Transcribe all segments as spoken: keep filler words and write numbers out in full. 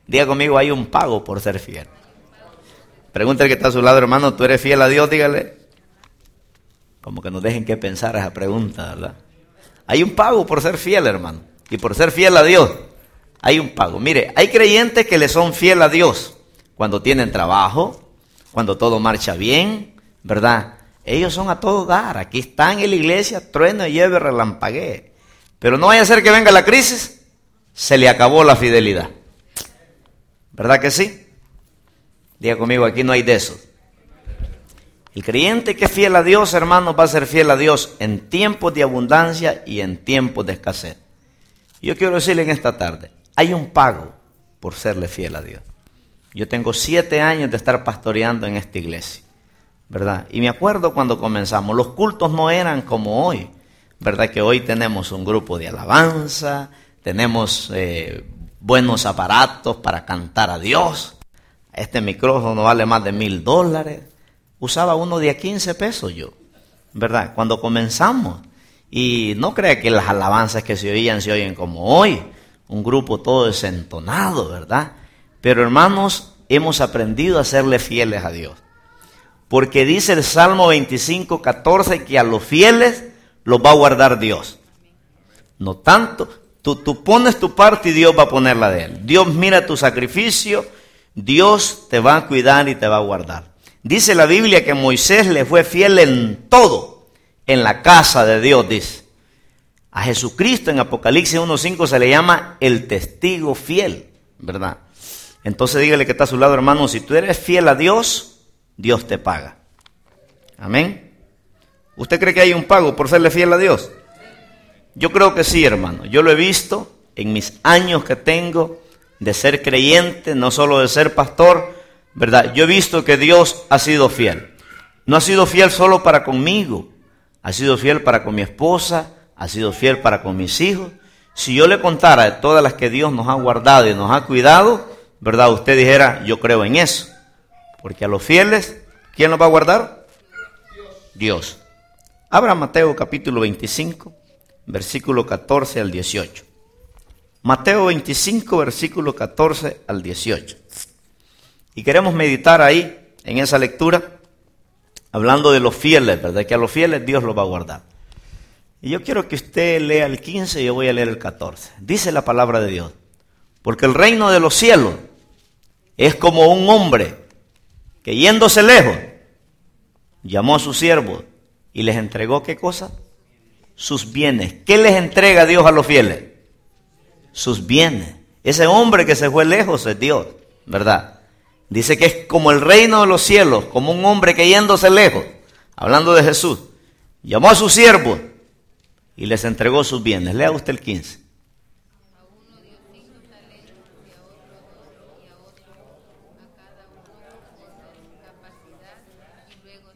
Diga conmigo, hay un pago por ser fiel. Pregúntale que está a su lado, hermano, ¿tú eres fiel a Dios? Dígale. Como que nos dejen que pensar esa pregunta, ¿verdad? Hay un pago por ser fiel, hermano. Y por ser fiel a Dios, hay un pago. Mire, hay creyentes que le son fiel a Dios cuando tienen trabajo, cuando todo marcha bien, ¿verdad? Ellos son a todo dar. Aquí están en la iglesia, trueno, lleve, relampaguee. Pero no vaya a ser que venga la crisis, se le acabó la fidelidad. ¿Verdad que sí? Diga conmigo, aquí no hay de eso. El creyente que es fiel a Dios, hermano, va a ser fiel a Dios en tiempos de abundancia y en tiempos de escasez. Yo quiero decirle en esta tarde, hay un pago por serle fiel a Dios. Yo tengo siete años de estar pastoreando en esta iglesia, ¿verdad? Y me acuerdo cuando comenzamos, los cultos no eran como hoy, ¿verdad? Que hoy tenemos un grupo de alabanza, tenemos eh, buenos aparatos para cantar a Dios. Este micrófono vale más de mil dólares. Usaba uno de a quince pesos yo, ¿verdad? Cuando comenzamos. Y no crea que las alabanzas que se oían se oyen como hoy. Un grupo todo desentonado, ¿verdad? Pero hermanos, hemos aprendido a serle fieles a Dios. Porque dice el Salmo veinticinco, catorce, que a los fieles los va a guardar Dios. No tanto, tú, tú pones tu parte y Dios va a poner la de él. Dios mira tu sacrificio, Dios te va a cuidar y te va a guardar. Dice la Biblia que Moisés le fue fiel en todo, en la casa de Dios, dice. A Jesucristo en Apocalipsis uno cinco se le llama el testigo fiel, ¿verdad? Entonces dígale que está a su lado, hermano, si tú eres fiel a Dios, Dios te paga. Amén. ¿Usted cree que hay un pago por serle fiel a Dios? Yo creo que sí, hermano. Yo lo he visto en mis años que tengo de ser creyente, no solo de ser pastor, ¿verdad? Yo he visto que Dios ha sido fiel. No ha sido fiel solo para conmigo, ha sido fiel para con mi esposa, ha sido fiel para con mis hijos. Si yo le contara de todas las que Dios nos ha guardado y nos ha cuidado, ¿verdad? Usted dijera, yo creo en eso. Porque a los fieles, ¿quién los va a guardar? Dios. Abra Mateo capítulo veinticinco, versículo catorce al dieciocho. Mateo veinticinco, versículo catorce al dieciocho. Y queremos meditar ahí, en esa lectura, hablando de los fieles, ¿verdad? Que a los fieles Dios los va a guardar. Y yo quiero que usted lea el quince y yo voy a leer el catorce. Dice la palabra de Dios. Porque el reino de los cielos es como un hombre que yéndose lejos, llamó a sus siervos y les entregó, ¿qué cosa? Sus bienes. ¿Qué les entrega Dios a los fieles? Sus bienes. Ese hombre que se fue lejos es Dios, ¿verdad? Dice que es como el reino de los cielos, como un hombre que yéndose lejos, hablando de Jesús, llamó a sus siervos y les entregó sus bienes. Lea usted el quince. A uno dio cinco talentos y a otro dos y a otro a cada uno conforme a su capacidad y luego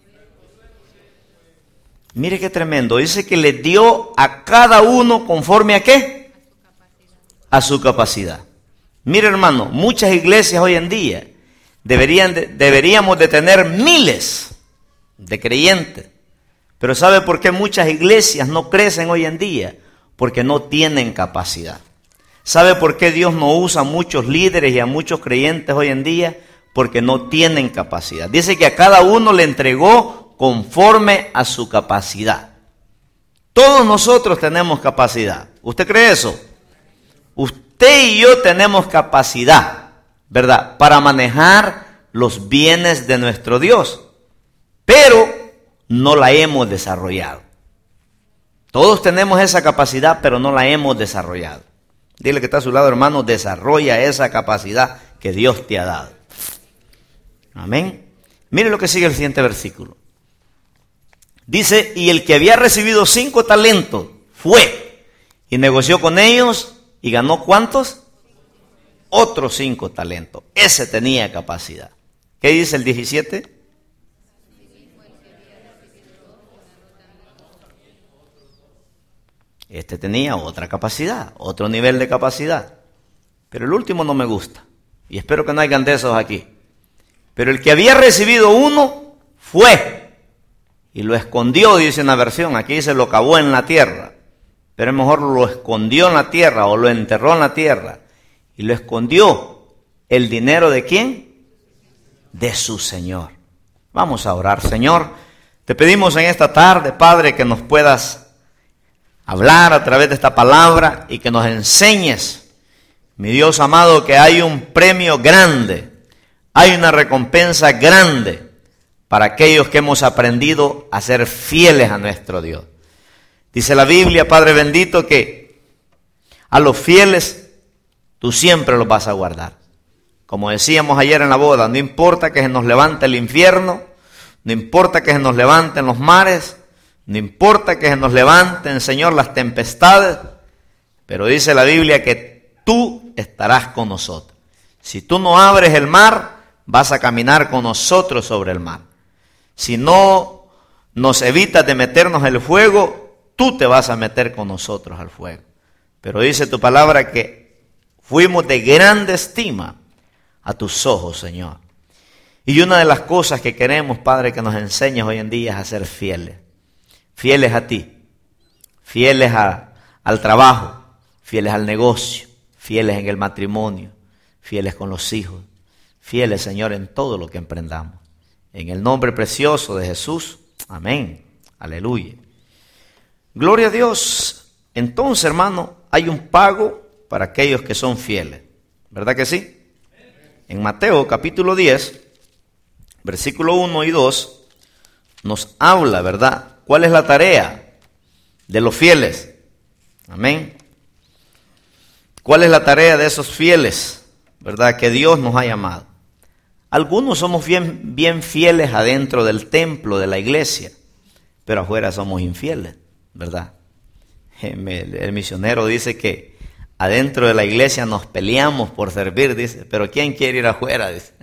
Mire qué tremendo. Dice que le dio a cada uno conforme a qué? A su capacidad. Mire, hermano, muchas iglesias hoy en día deberían de, deberíamos de tener miles de creyentes. Pero ¿sabe por qué muchas iglesias no crecen hoy en día? Porque no tienen capacidad. ¿Sabe por qué Dios no usa a muchos líderes y a muchos creyentes hoy en día? Porque no tienen capacidad. Dice que a cada uno le entregó conforme a su capacidad. Todos nosotros tenemos capacidad. ¿Usted cree eso? Usted y yo tenemos capacidad, ¿verdad?, para manejar los bienes de nuestro Dios. Pero no la hemos desarrollado. Todos tenemos esa capacidad, pero no la hemos desarrollado. Dile que está a su lado, hermano, desarrolla esa capacidad que Dios te ha dado. Amén. Mire lo que sigue el siguiente versículo. Dice, y el que había recibido cinco talentos fue y negoció con ellos y ganó ¿cuántos? Otros cinco talentos. Ese tenía capacidad. ¿Qué dice el diecisiete? Este tenía otra capacidad, otro nivel de capacidad. Pero el último no me gusta. Y espero que no hayan de esos aquí. Pero el que había recibido uno fue y lo escondió, dice una versión. Aquí dice lo cavó en la tierra. Pero es mejor lo escondió en la tierra o lo enterró en la tierra. Y lo escondió el dinero de quién? De su Señor. Vamos a orar. Señor, te pedimos en esta tarde, Padre, que nos puedas hablar a través de esta palabra y que nos enseñes, mi Dios amado, que hay un premio grande, hay una recompensa grande para aquellos que hemos aprendido a ser fieles a nuestro Dios. Dice la Biblia, Padre bendito, que a los fieles tú siempre los vas a guardar. Como decíamos ayer en la boda, no importa que se nos levante el infierno, no importa que se nos levanten los mares, no importa que se nos levanten, Señor, las tempestades, pero dice la Biblia que tú estarás con nosotros. Si tú no abres el mar, vas a caminar con nosotros sobre el mar. Si no nos evitas de meternos en el fuego, tú te vas a meter con nosotros al fuego. Pero dice tu palabra que fuimos de grande estima a tus ojos, Señor. Y una de las cosas que queremos, Padre, que nos enseñes hoy en día es a ser fieles. Fieles a ti, fieles a, al trabajo, fieles al negocio, fieles en el matrimonio, fieles con los hijos, fieles, Señor, en todo lo que emprendamos. En el nombre precioso de Jesús, amén, aleluya. Gloria a Dios. Entonces, hermano, hay un pago para aquellos que son fieles, ¿verdad que sí? En Mateo capítulo diez, versículo uno y dos, nos habla, ¿verdad? ¿Cuál es la tarea de los fieles? Amén. ¿Cuál es la tarea de esos fieles, verdad? Que Dios nos ha llamado. Algunos somos bien, bien fieles adentro del templo, de la iglesia, pero afuera somos infieles, ¿verdad? El, el misionero dice que adentro de la iglesia nos peleamos por servir, dice, pero ¿quién quiere ir afuera? Dice,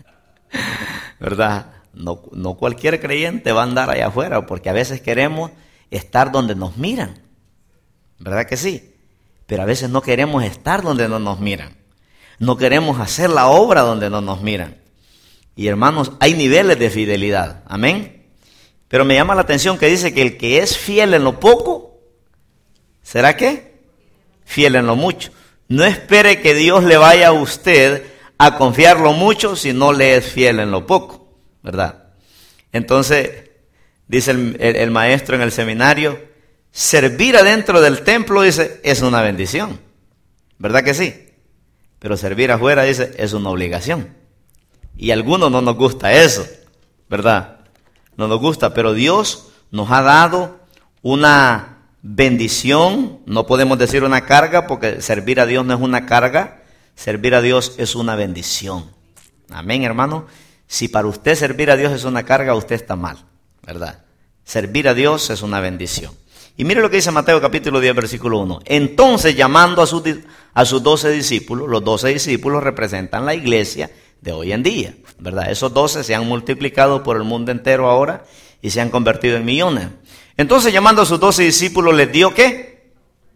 ¿verdad? No, no cualquier creyente va a andar allá afuera, porque a veces queremos estar donde nos miran, ¿verdad que sí? Pero a veces no queremos estar donde no nos miran, no queremos hacer la obra donde no nos miran. Y hermanos, hay niveles de fidelidad, amén. Pero me llama la atención que dice que el que es fiel en lo poco, ¿será qué? Fiel en lo mucho. No espere que Dios le vaya a usted a confiar lo mucho si no le es fiel en lo poco, ¿verdad? Entonces, dice el, el, el maestro en el seminario, servir adentro del templo, dice, es una bendición, ¿verdad que sí? Pero servir afuera, dice, es una obligación. Y a algunos no nos gusta eso, ¿verdad? No nos gusta, pero Dios nos ha dado una bendición, no podemos decir una carga, porque servir a Dios no es una carga, servir a Dios es una bendición. Amén, hermano. Si para usted servir a Dios es una carga, usted está mal, ¿verdad? Servir a Dios es una bendición. Y mire lo que dice Mateo capítulo diez, versículo uno. Entonces, llamando a sus, a sus doce discípulos, los doce discípulos representan la iglesia de hoy en día, ¿verdad? Esos doce se han multiplicado por el mundo entero ahora y se han convertido en millones. Entonces, llamando a sus doce discípulos, les dio ¿qué?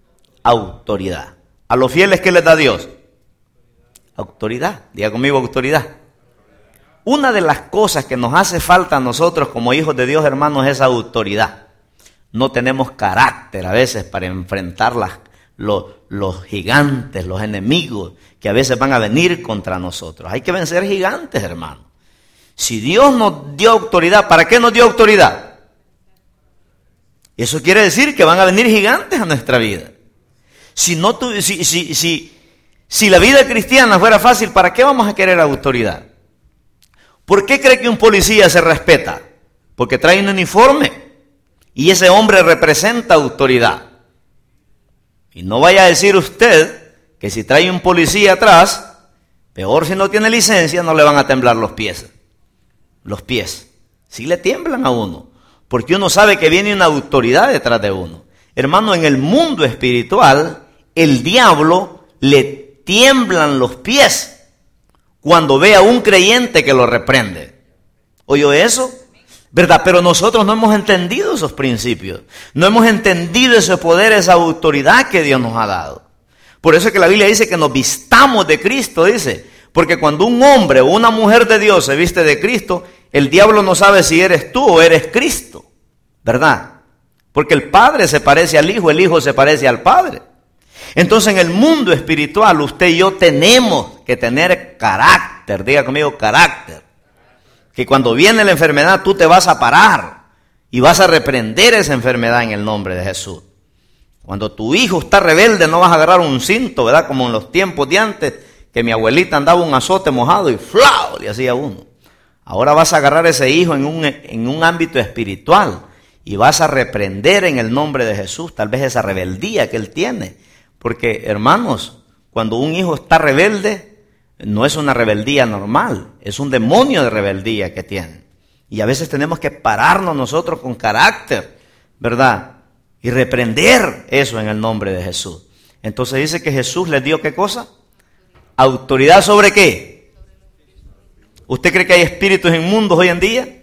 Autoridad. A los fieles, ¿qué les da Dios? Autoridad. Diga conmigo, autoridad. Una de las cosas que nos hace falta a nosotros como hijos de Dios, hermanos, es autoridad. No tenemos carácter a veces para enfrentar las, los, los gigantes, los enemigos que a veces van a venir contra nosotros. Hay que vencer gigantes, hermano. Si Dios nos dio autoridad, ¿para qué nos dio autoridad? Eso quiere decir que van a venir gigantes a nuestra vida. Si, no tu, si, si, si, si la vida cristiana fuera fácil, ¿para qué vamos a querer autoridad? ¿Por qué cree que un policía se respeta? Porque trae un uniforme y ese hombre representa autoridad. Y no vaya a decir usted que si trae un policía atrás, peor si no tiene licencia, no le van a temblar los pies. Los pies. Sí le tiemblan a uno, porque uno sabe que viene una autoridad detrás de uno. Hermano, en el mundo espiritual, el diablo le tiemblan los pies cuando ve a un creyente que lo reprende. ¿Oyó eso? ¿Verdad? Pero nosotros no hemos entendido esos principios. No hemos entendido ese poder, esa autoridad que Dios nos ha dado. Por eso es que la Biblia dice que nos vistamos de Cristo, dice. Porque cuando un hombre o una mujer de Dios se viste de Cristo, el diablo no sabe si eres tú o eres Cristo. ¿Verdad? Porque el Padre se parece al Hijo, el Hijo se parece al Padre. Entonces en el mundo espiritual usted y yo tenemos que tener carácter. carácter, diga conmigo carácter. Que cuando viene la enfermedad tú te vas a parar y vas a reprender esa enfermedad en el nombre de Jesús. Cuando tu hijo está rebelde no vas a agarrar un cinto, ¿verdad? Como en los tiempos de antes, que mi abuelita andaba un azote mojado y ¡flau! Le hacía uno. Ahora vas a agarrar ese hijo en un, en un ámbito espiritual y vas a reprender en el nombre de Jesús tal vez esa rebeldía que él tiene. Porque, hermanos, cuando un hijo está rebelde, no es una rebeldía normal, es un demonio de rebeldía que tiene. Y a veces tenemos que pararnos nosotros con carácter, ¿verdad? Y reprender eso en el nombre de Jesús. Entonces dice que Jesús les dio ¿qué cosa? ¿Autoridad sobre qué? ¿Usted cree que hay espíritus inmundos hoy en día?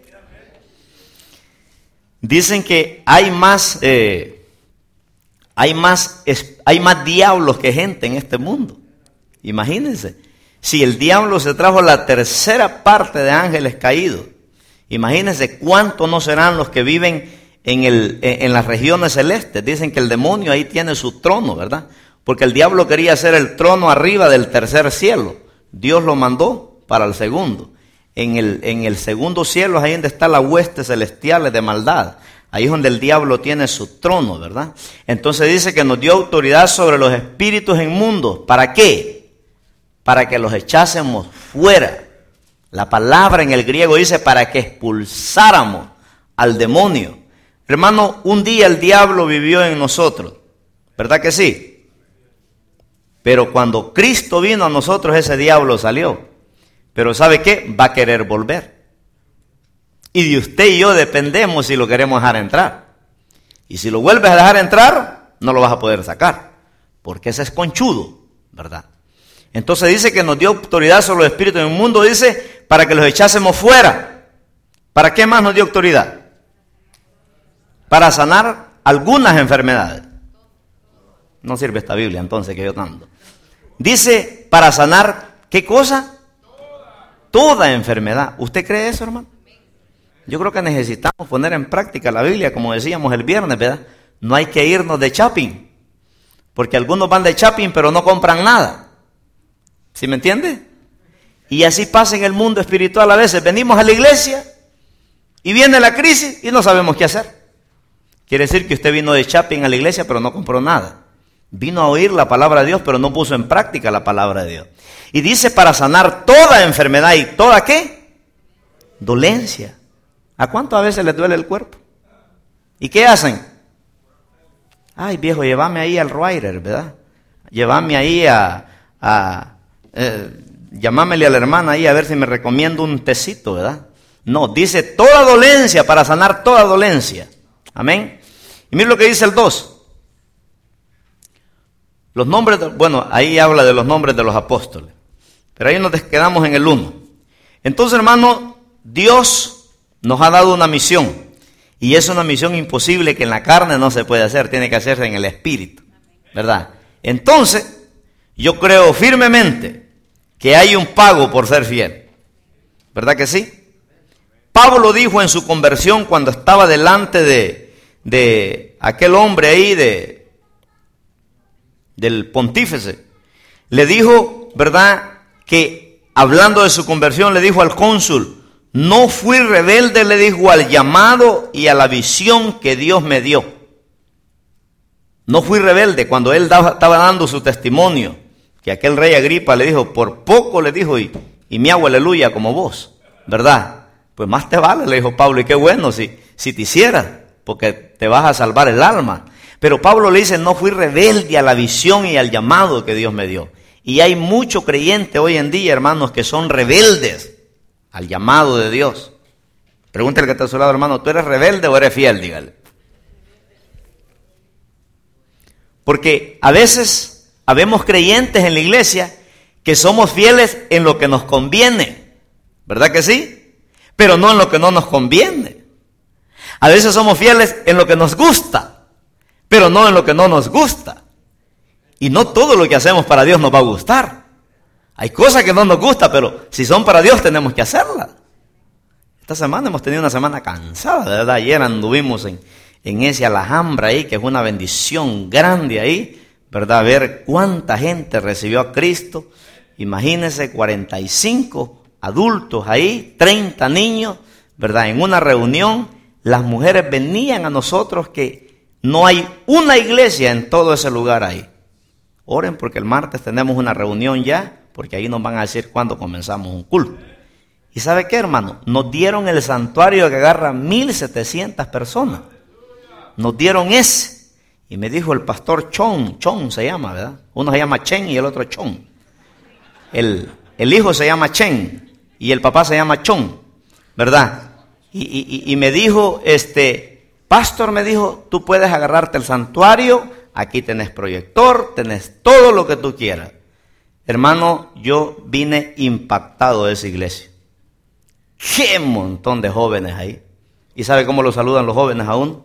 Dicen que hay más, eh, hay más, hay más diablos que gente en este mundo. Imagínense, si el diablo se trajo la tercera parte de ángeles caídos, imagínense cuántos no serán los que viven en, el, en las regiones celestes. Dicen que el demonio ahí tiene su trono, ¿verdad? Porque el diablo quería hacer el trono arriba del tercer cielo. Dios lo mandó para el segundo. En el, en el segundo cielo es ahí donde están las huestes celestiales de maldad. Ahí es donde el diablo tiene su trono, ¿verdad? Entonces dice que nos dio autoridad sobre los espíritus inmundos. ¿Para qué? Para que los echásemos fuera. La palabra en el griego dice para que expulsáramos al demonio. Hermano, un día el diablo vivió en nosotros, ¿verdad que sí? Pero cuando Cristo vino a nosotros, ese diablo salió. Pero ¿sabe qué? Va a querer volver. Y de usted y yo dependemos si lo queremos dejar entrar. Y si lo vuelves a dejar entrar, no lo vas a poder sacar, porque ese es conchudo, ¿verdad? Entonces dice que nos dio autoridad sobre los espíritus inmundos, dice, para que los echásemos fuera. ¿Para qué más nos dio autoridad? Para sanar algunas enfermedades. No sirve esta Biblia entonces que yo tanto. Dice para sanar, ¿qué cosa? Toda. Toda enfermedad. ¿Usted cree eso, hermano? Yo creo que necesitamos poner en práctica la Biblia, como decíamos el viernes, ¿verdad? No hay que irnos de shopping, porque algunos van de shopping pero no compran nada. ¿Sí me entiende? Y así pasa en el mundo espiritual a veces. Venimos a la iglesia y viene la crisis y no sabemos qué hacer. Quiere decir que usted vino de shopping a la iglesia pero no compró nada. Vino a oír la palabra de Dios pero no puso en práctica la palabra de Dios. Y dice para sanar toda enfermedad y toda ¿qué? Dolencia. ¿A cuánto a veces les duele el cuerpo? ¿Y qué hacen? Ay viejo, llévame ahí al Roirer, ¿verdad? Llévame ahí a... a eh, llamámele a la hermana ahí a ver si me recomiendo un tecito, ¿verdad? No, dice toda dolencia, para sanar toda dolencia. Amén. Y mire lo que dice el dos. Los nombres, de, bueno, ahí habla de los nombres de los apóstoles. Pero ahí nos quedamos en el uno. Entonces, hermano, Dios nos ha dado una misión. Y es una misión imposible que en la carne no se puede hacer. Tiene que hacerse en el espíritu, ¿verdad? Entonces, yo creo firmemente que hay un pago por ser fiel. ¿Verdad que sí? Pablo dijo en su conversión cuando estaba delante de, de aquel hombre ahí, de, del pontífice. Le dijo, ¿verdad? Que hablando de su conversión le dijo al cónsul, no fui rebelde, le dijo, al llamado y a la visión que Dios me dio. No fui rebelde cuando él daba, estaba dando su testimonio, que aquel rey Agripa le dijo, por poco le dijo, y, y me hago aleluya como vos, ¿verdad? Pues más te vale, le dijo Pablo, y qué bueno si, si te hicieras, porque te vas a salvar el alma. Pero Pablo le dice, no fui rebelde a la visión y al llamado que Dios me dio. Y hay muchos creyentes hoy en día, hermanos, que son rebeldes al llamado de Dios. Pregúntale que está a su lado, hermano, ¿tú eres rebelde o eres fiel? Dígale. Porque a veces habemos creyentes en la iglesia que somos fieles en lo que nos conviene, ¿verdad que sí? Pero no en lo que no nos conviene. A veces somos fieles en lo que nos gusta, pero no en lo que no nos gusta. Y no todo lo que hacemos para Dios nos va a gustar. Hay cosas que no nos gustan, pero si son para Dios tenemos que hacerlas. Esta semana hemos tenido una semana cansada, de verdad. Ayer anduvimos en, en ese Alhambra ahí, que es una bendición grande ahí, ¿verdad? Ver cuánta gente recibió a Cristo imagínense, cuarenta y cinco adultos ahí, treinta niños, ¿verdad? En una reunión, las mujeres venían a nosotros que no hay una iglesia en todo ese lugar ahí. Oren porque el martes tenemos una reunión ya, porque ahí nos van a decir cuándo comenzamos un culto. ¿Y sabe qué, hermano? Nos dieron el santuario que agarra mil setecientas personas. Nos dieron ese. Y me dijo el pastor Chon, Chon se llama, ¿verdad? Uno se llama Chen y el otro Chon. El, el hijo se llama Chen y el papá se llama Chon, ¿verdad? Y, y, y me dijo, este, pastor, me dijo, tú puedes agarrarte el santuario, aquí tenés proyector, tenés todo lo que tú quieras. Hermano, yo vine impactado de esa iglesia. ¡Qué montón de jóvenes ahí! ¿Y sabe cómo lo saludan los jóvenes aún?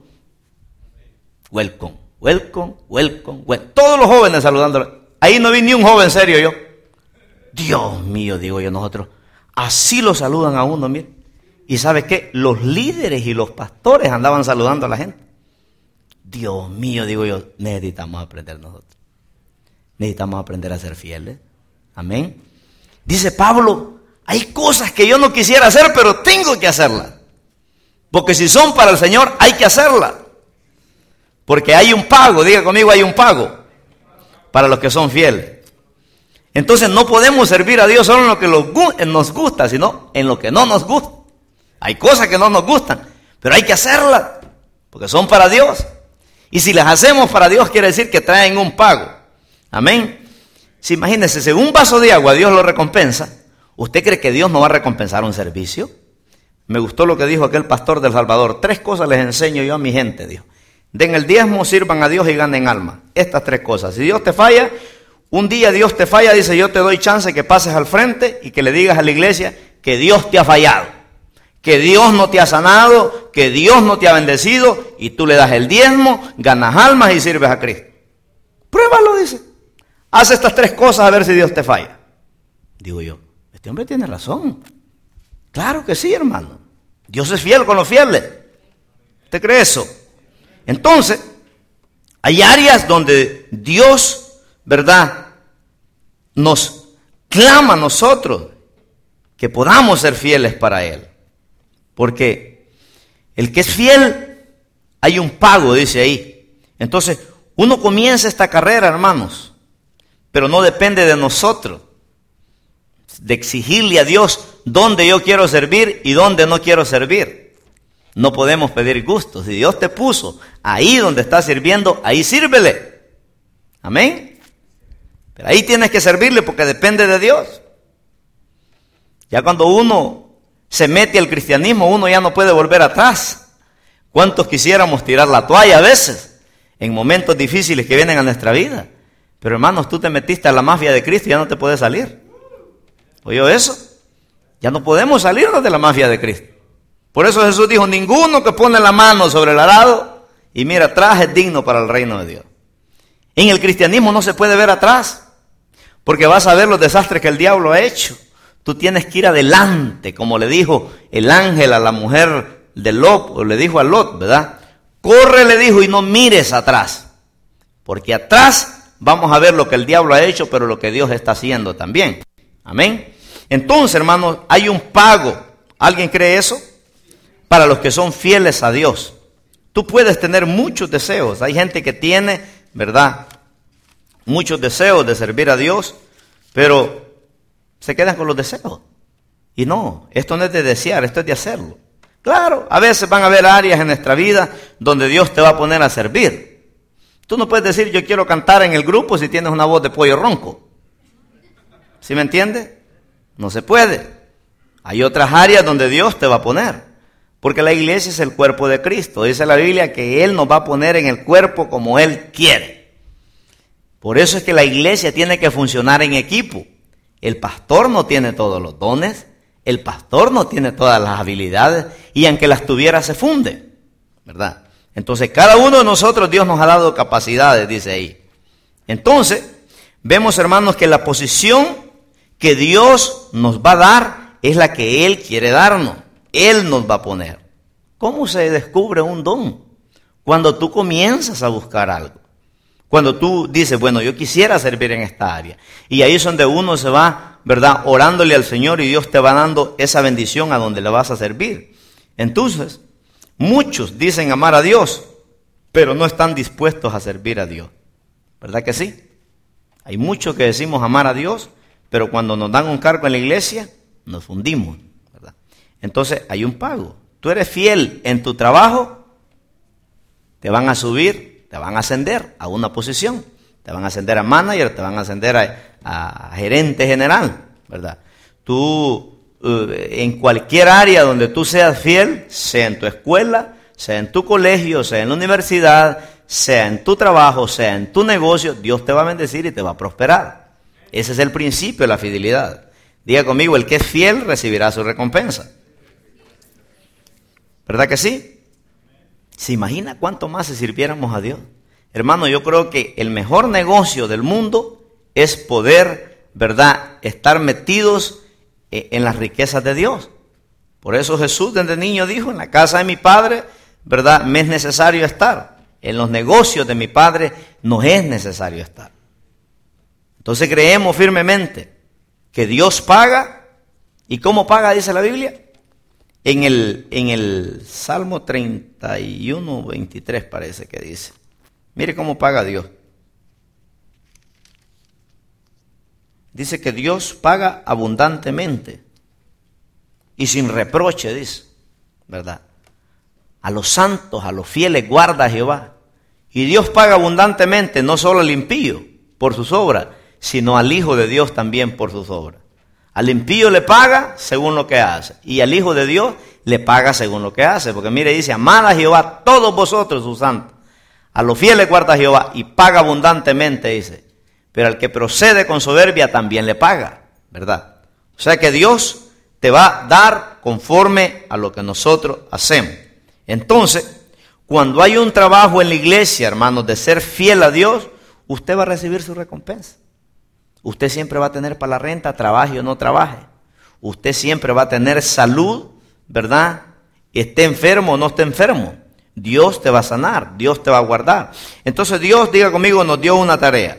Welcome, welcome, welcome, welcome. Todos los jóvenes saludándolo. Ahí no vi ni un joven serio yo. Dios mío, digo yo, nosotros. Así lo saludan a uno, mire. ¿Y sabe qué? Los líderes y los pastores andaban saludando a la gente. Dios mío, digo yo, necesitamos aprender nosotros. Necesitamos aprender a ser fieles. Amén. Dice Pablo, hay cosas que yo no quisiera hacer, pero tengo que hacerlas. Porque si son para el Señor, hay que hacerlas. Porque hay un pago, diga conmigo, hay un pago para los que son fieles. Entonces no podemos servir a Dios solo en lo que nos gusta, sino en lo que no nos gusta. Hay cosas que no nos gustan, pero hay que hacerlas, porque son para Dios. Y si las hacemos para Dios, quiere decir que traen un pago. Amén. Si imagínense, si un vaso de agua Dios lo recompensa, ¿usted cree que Dios no va a recompensar un servicio? Me gustó lo que dijo aquel pastor del Salvador. Tres cosas les enseño yo a mi gente, dijo. Den el diezmo, sirvan a Dios y ganen alma. Estas tres cosas. Si Dios te falla, un día Dios te falla, dice, yo te doy chance que pases al frente y que le digas a la iglesia que Dios te ha fallado, que Dios no te ha sanado, que Dios no te ha bendecido, y tú le das el diezmo, ganas almas y sirves a Cristo. Pruébalo, dice. Haz estas tres cosas a ver si Dios te falla. Digo yo, este hombre tiene razón. Claro que sí, hermano. Dios es fiel con los fieles. ¿Usted cree eso? Entonces, hay áreas donde Dios, ¿verdad?, nos clama a nosotros que podamos ser fieles para Él. Porque el que es fiel, hay un pago, dice ahí. Entonces, uno comienza esta carrera, hermanos, pero no depende de nosotros, de exigirle a Dios dónde yo quiero servir y dónde no quiero servir. No podemos pedir gustos. Si Dios te puso ahí donde estás sirviendo, ahí sírvele. Amén. Pero ahí tienes que servirle porque depende de Dios. Ya cuando uno se mete al cristianismo, uno ya no puede volver atrás. ¿Cuántos quisiéramos tirar la toalla a veces en momentos difíciles que vienen a nuestra vida? Pero hermanos, tú te metiste a la mafia de Cristo y ya no te puedes salir. ¿Oyó eso? Ya no podemos salirnos de la mafia de Cristo. Por eso Jesús dijo, ninguno que pone la mano sobre el arado y mira atrás es digno para el reino de Dios. En el cristianismo no se puede ver atrás, porque vas a ver los desastres que el diablo ha hecho. Tú tienes que ir adelante, como le dijo el ángel a la mujer de Lot, o le dijo a Lot, ¿verdad? Corre, le dijo, y no mires atrás, porque atrás vamos a ver lo que el diablo ha hecho, pero lo que Dios está haciendo también. Amén. Entonces, hermanos, hay un pago. ¿Alguien cree eso? Para los que son fieles a Dios. Tú puedes tener muchos deseos. Hay gente que tiene, ¿verdad?, muchos deseos de servir a Dios, pero se quedan con los deseos. Y no, esto no es de desear, esto es de hacerlo. Claro, a veces van a haber áreas en nuestra vida donde Dios te va a poner a servir. Tú no puedes decir, yo quiero cantar en el grupo si tienes una voz de pollo ronco. ¿Sí me entiende? No se puede. Hay otras áreas donde Dios te va a poner. Porque la iglesia es el cuerpo de Cristo. Dice la Biblia que Él nos va a poner en el cuerpo como Él quiere. Por eso es que la iglesia tiene que funcionar en equipo. El pastor no tiene todos los dones. El pastor no tiene todas las habilidades. Y aunque las tuviera, se funde, ¿verdad? Entonces, cada uno de nosotros, Dios nos ha dado capacidades, dice ahí. Entonces, vemos, hermanos, que la posición que Dios nos va a dar es la que Él quiere darnos. Él nos va a poner. ¿Cómo se descubre un don? Cuando tú comienzas a buscar algo. Cuando tú dices, bueno, yo quisiera servir en esta área. Y ahí es donde uno se va, ¿verdad?, orándole al Señor y Dios te va dando esa bendición a donde le vas a servir. Entonces, muchos dicen amar a Dios, pero no están dispuestos a servir a Dios. ¿Verdad que sí? Hay muchos que decimos amar a Dios, pero cuando nos dan un cargo en la iglesia, nos fundimos, ¿verdad? Entonces, hay un pago. Tú eres fiel en tu trabajo, te van a subir, te van a ascender a una posición. Te van a ascender a manager, te van a ascender a, a gerente general, ¿verdad? Tú, uh, en cualquier área donde tú seas fiel, sea en tu escuela, sea en tu colegio, sea en la universidad, sea en tu trabajo, sea en tu negocio, Dios te va a bendecir y te va a prosperar. Ese es el principio de la fidelidad. Diga conmigo, el que es fiel recibirá su recompensa. ¿Verdad que sí? ¿Se imagina cuánto más si sirviéramos a Dios? Hermano, yo creo que el mejor negocio del mundo es poder, ¿verdad?, estar metidos en las riquezas de Dios. Por eso Jesús desde niño dijo, en la casa de mi Padre, ¿verdad?, me es necesario estar. En los negocios de mi Padre no es necesario estar. Entonces creemos firmemente que Dios paga. ¿Y cómo paga, dice la Biblia? En el, en el Salmo treinta y uno, veintitrés parece que dice. Mire cómo paga Dios. Dice que Dios paga abundantemente y sin reproche, dice, ¿verdad? A los santos, a los fieles guarda Jehová. Y Dios paga abundantemente no solo al impío por sus obras, sino al Hijo de Dios también por sus obras. Al impío le paga según lo que hace, y al Hijo de Dios le paga según lo que hace. Porque mire, dice, amad a Jehová todos vosotros sus santos. A los fieles guarda Jehová y paga abundantemente, dice. Pero al que procede con soberbia también le paga, ¿verdad? O sea que Dios te va a dar conforme a lo que nosotros hacemos. Entonces, cuando hay un trabajo en la iglesia, hermanos, de ser fiel a Dios, usted va a recibir su recompensa. Usted siempre va a tener para la renta, trabaje o no trabaje. Usted siempre va a tener salud, ¿verdad? Esté enfermo o no esté enfermo. Dios te va a sanar, Dios te va a guardar. Entonces Dios, diga conmigo, nos dio una tarea.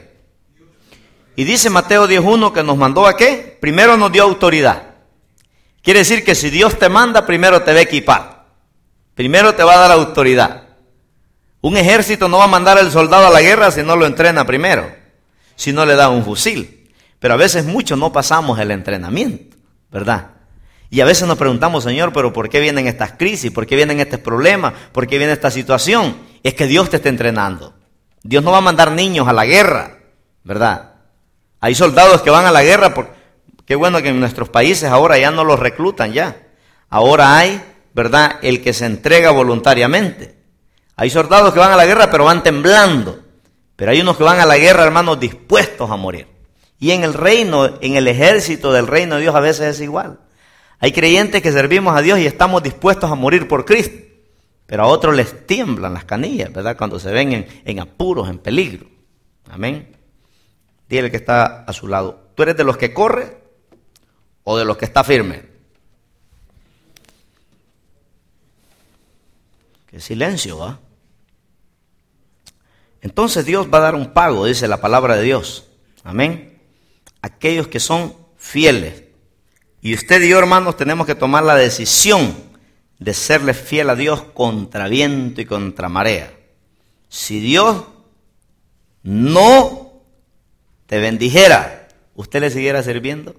Y dice Mateo diez uno que nos mandó ¿a qué? Primero nos dio autoridad. Quiere decir que si Dios te manda, primero te va a equipar. Primero te va a dar autoridad. Un ejército no va a mandar al soldado a la guerra si no lo entrena primero, si no le da un fusil. Pero a veces muchos no pasamos el entrenamiento, ¿verdad? Y a veces nos preguntamos, Señor, pero ¿por qué vienen estas crisis? ¿Por qué vienen estos problemas? ¿Por qué viene esta situación? Es que Dios te está entrenando. Dios no va a mandar niños a la guerra, ¿verdad? Hay soldados que van a la guerra, por... qué bueno que en nuestros países ahora ya no los reclutan ya. Ahora hay, ¿verdad?, el que se entrega voluntariamente. Hay soldados que van a la guerra pero van temblando. Pero hay unos que van a la guerra, hermanos, dispuestos a morir. Y en el reino, en el ejército del reino de Dios a veces es igual. Hay creyentes que servimos a Dios y estamos dispuestos a morir por Cristo. Pero a otros les tiemblan las canillas, ¿verdad?, cuando se ven en, en apuros, en peligro. Amén. Dile que está a su lado, ¿tú eres de los que corre o de los que está firme? Qué silencio, ¿va? Entonces Dios va a dar un pago, dice la palabra de Dios. Amén. Aquellos que son fieles. Y usted y yo, hermanos, tenemos que tomar la decisión de serle fiel a Dios contra viento y contra marea. Si Dios no te bendijera, ¿usted le siguiera sirviendo?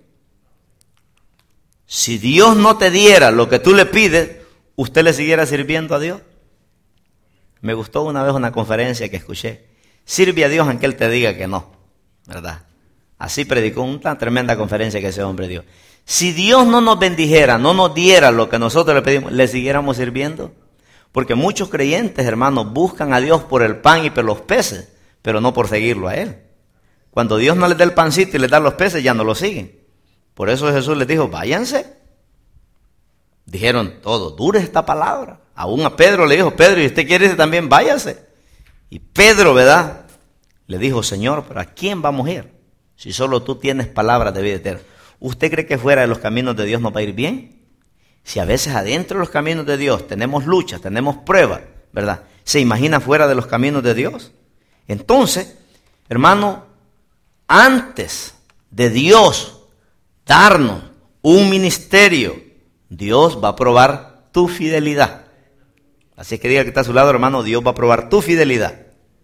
Si Dios no te diera lo que tú le pides, ¿usted le siguiera sirviendo a Dios? Me gustó una vez una conferencia que escuché. Sirve a Dios aunque Él te diga que no, ¿verdad? Así predicó una tremenda conferencia que ese hombre dio. Si Dios no nos bendijera, no nos diera lo que nosotros le pedimos, ¿le siguiéramos sirviendo? Porque muchos creyentes, hermanos, buscan a Dios por el pan y por los peces, pero no por seguirlo a Él. Cuando Dios no les da el pancito y les da los peces, ya no lo siguen. Por eso Jesús les dijo, váyanse. Dijeron todos, dura esta palabra. Aún a Pedro le dijo, Pedro, ¿y usted quiere irse también? Váyase. Y Pedro, ¿verdad?, le dijo, Señor, ¿pero a quién vamos a ir? Si solo tú tienes palabras de vida eterna. ¿Usted cree que fuera de los caminos de Dios nos va a ir bien? Si a veces adentro de los caminos de Dios tenemos luchas, tenemos pruebas, ¿verdad? ¿Se imagina fuera de los caminos de Dios? Entonces, hermano, antes de Dios darnos un ministerio, Dios va a probar tu fidelidad. Así que diga que está a su lado, hermano, Dios va a probar tu fidelidad.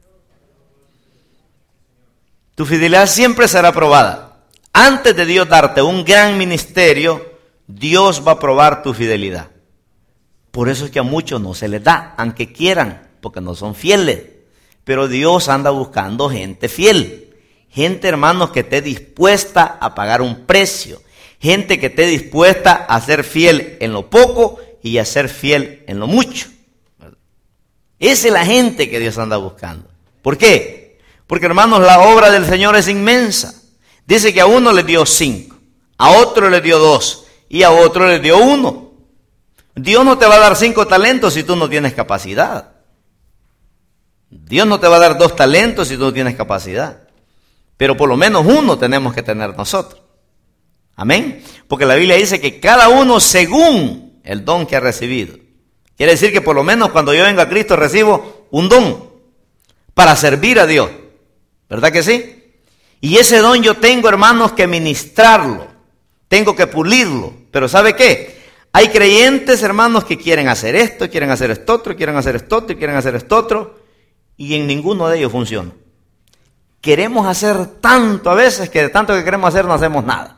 Tu fidelidad siempre será probada. Antes de Dios darte un gran ministerio, Dios va a probar tu fidelidad. Por eso es que a muchos no se les da, aunque quieran, porque no son fieles. Pero Dios anda buscando gente fiel. Gente, hermanos, que esté dispuesta a pagar un precio. Gente que esté dispuesta a ser fiel en lo poco y a ser fiel en lo mucho. Esa es la gente que Dios anda buscando. ¿Por qué? Porque, hermanos, la obra del Señor es inmensa. Dice que a uno le dio cinco, a otro le dio dos y a otro le dio uno. Dios no te va a dar cinco talentos si tú no tienes capacidad. Dios no te va a dar dos talentos si tú no tienes capacidad. Pero por lo menos uno tenemos que tener nosotros. Amén. Porque la Biblia dice que cada uno según el don que ha recibido. Quiere decir que por lo menos cuando yo vengo a Cristo recibo un don para servir a Dios. ¿Verdad que sí? Y ese don yo tengo, hermanos, que ministrarlo. Tengo que pulirlo. Pero ¿sabe qué? Hay creyentes, hermanos, que quieren hacer esto, quieren hacer esto otro, quieren hacer esto otro, quieren hacer esto otro. Y en ninguno de ellos funciona. Queremos hacer tanto a veces que de tanto que queremos hacer no hacemos nada.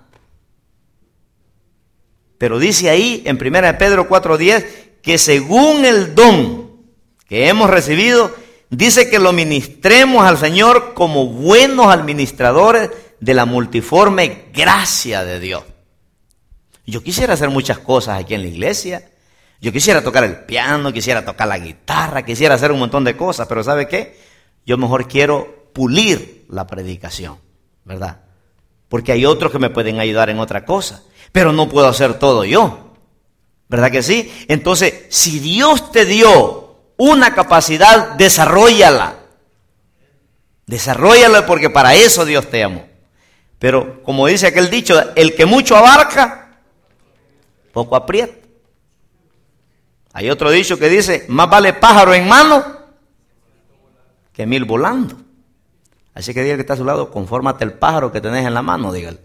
Pero dice ahí en primera de Pedro cuatro diez que según el don que hemos recibido, dice que lo ministremos al Señor como buenos administradores de la multiforme gracia de Dios. Yo quisiera hacer muchas cosas aquí en la iglesia. Yo quisiera tocar el piano, quisiera tocar la guitarra, quisiera hacer un montón de cosas, pero ¿sabe qué? Yo mejor quiero pulir la predicación, ¿verdad? Porque hay otros que me pueden ayudar en otra cosa, pero no puedo hacer todo yo, ¿verdad que sí? Entonces, si Dios te dio una capacidad, desarróllala. Desarróllala porque para eso Dios te amó. Pero como dice aquel dicho, el que mucho abarca, poco aprieta. Hay otro dicho que dice, más vale pájaro en mano que mil volando. Así que diga que está a su lado, confórmate el pájaro que tenés en la mano, dígale.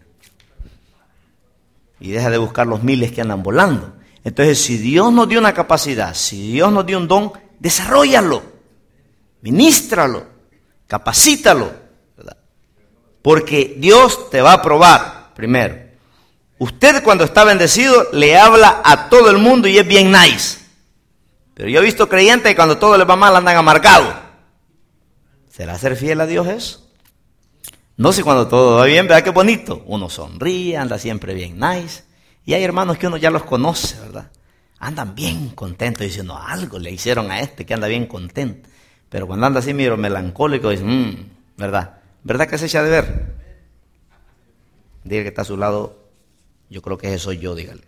Y deja de buscar los miles que andan volando. Entonces, si Dios nos dio una capacidad, si Dios nos dio un don, desarróllalo, ministralo, capacítalo, ¿verdad? Porque Dios te va a probar, primero. Usted cuando está bendecido le habla a todo el mundo y es bien nice. Pero yo he visto creyentes que cuando todo les va mal andan amargados. ¿Será ser fiel a Dios eso? No sé, cuando todo va bien, ¿verdad qué bonito? Uno sonríe, anda siempre bien nice. Y hay hermanos que uno ya los conoce, ¿verdad? Andan bien contentos diciendo, algo le hicieron a este que anda bien contento. Pero cuando anda así medio melancólico, dice, mmm, ¿verdad? ¿Verdad que se echa de ver? Diga que está a su lado, yo creo que ese soy yo, dígale.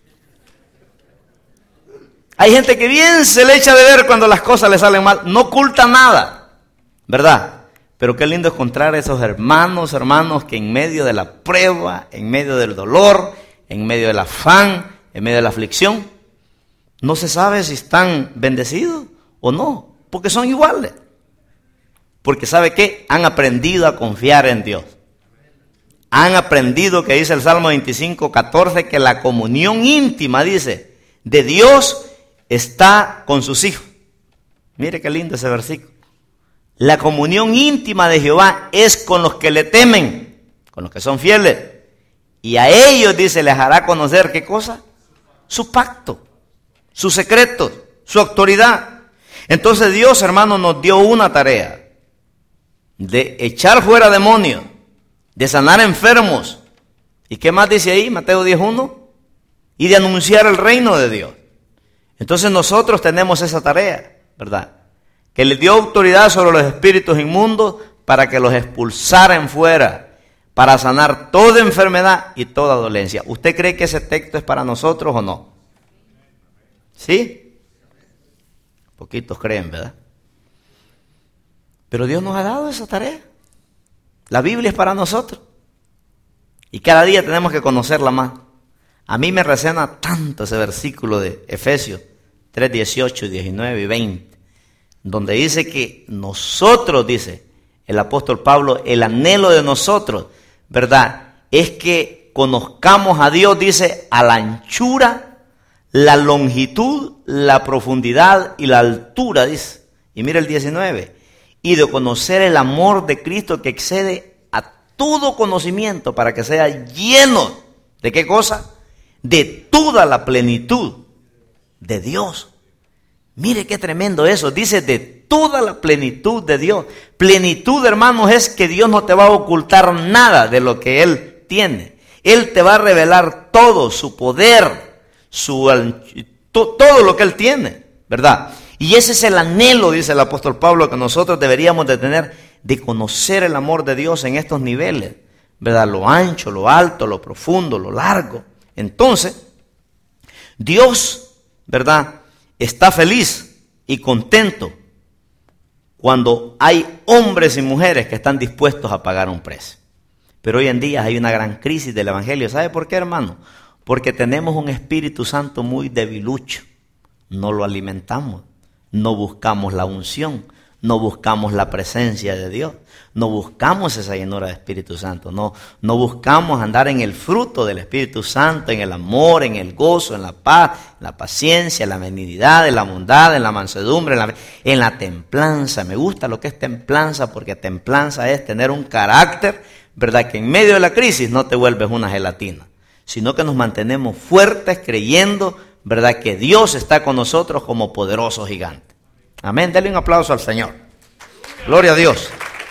Hay gente que bien se le echa de ver cuando las cosas le salen mal, no oculta nada, ¿verdad? Pero qué lindo encontrar esos hermanos, hermanos que en medio de la prueba, en medio del dolor, en medio del afán, en medio de la aflicción, no se sabe si están bendecidos o no, porque son iguales. Porque ¿sabe qué? Han aprendido a confiar en Dios. Han aprendido, que dice el Salmo veinticinco, catorce, que la comunión íntima, dice, de Dios está con sus hijos. Mire qué lindo ese versículo. La comunión íntima de Jehová es con los que le temen, con los que son fieles. Y a ellos, dice, les hará conocer, ¿qué cosa? Su pacto, sus secretos, su autoridad. Entonces Dios, hermano, nos dio una tarea de echar fuera demonios, de sanar enfermos. ¿Y qué más dice ahí? Mateo diez uno. Y de anunciar el reino de Dios. Entonces nosotros tenemos esa tarea, ¿verdad? Que le dio autoridad sobre los espíritus inmundos para que los expulsaran fuera, para sanar toda enfermedad y toda dolencia. ¿Usted cree que ese texto es para nosotros o no? ¿Sí? Poquitos creen, ¿verdad? Pero Dios nos ha dado esa tarea. La Biblia es para nosotros. Y cada día tenemos que conocerla más. A mí me resuena tanto ese versículo de Efesios tres, dieciocho, diecinueve y veinte, donde dice que nosotros, dice, el apóstol Pablo, el anhelo de nosotros, ¿verdad? Es que conozcamos a Dios, dice, a la anchura, la longitud, la profundidad y la altura, dice. Y mira el diecinueve. Y de conocer el amor de Cristo que excede a todo conocimiento, para que sea lleno, ¿de qué cosa? De toda la plenitud de Dios. Mire qué tremendo eso. Dice de toda la plenitud de Dios. Plenitud, hermanos, es que Dios no te va a ocultar nada de lo que Él tiene. Él te va a revelar todo, su poder, su, to, todo lo que Él tiene, ¿verdad? Y ese es el anhelo, dice el apóstol Pablo, que nosotros deberíamos de tener, de conocer el amor de Dios en estos niveles, ¿verdad? Lo ancho, lo alto, lo profundo, lo largo. Entonces, Dios, ¿verdad?, está feliz y contento cuando hay hombres y mujeres que están dispuestos a pagar un precio. Pero hoy en día hay una gran crisis del evangelio. ¿Sabe por qué, hermano? Porque tenemos un Espíritu Santo muy debilucho. No lo alimentamos, no buscamos la unción, no buscamos la presencia de Dios, no buscamos esa llenura del Espíritu Santo, no, no buscamos andar en el fruto del Espíritu Santo, en el amor, en el gozo, en la paz, en la paciencia, en la benignidad, en la bondad, en la mansedumbre, en la, en la templanza. Me gusta lo que es templanza, porque templanza es tener un carácter, ¿verdad?, que en medio de la crisis no te vuelves una gelatina, sino que nos mantenemos fuertes creyendo, ¿verdad?, que Dios está con nosotros como poderoso gigante. Amén. Denle un aplauso al Señor. Gloria a Dios.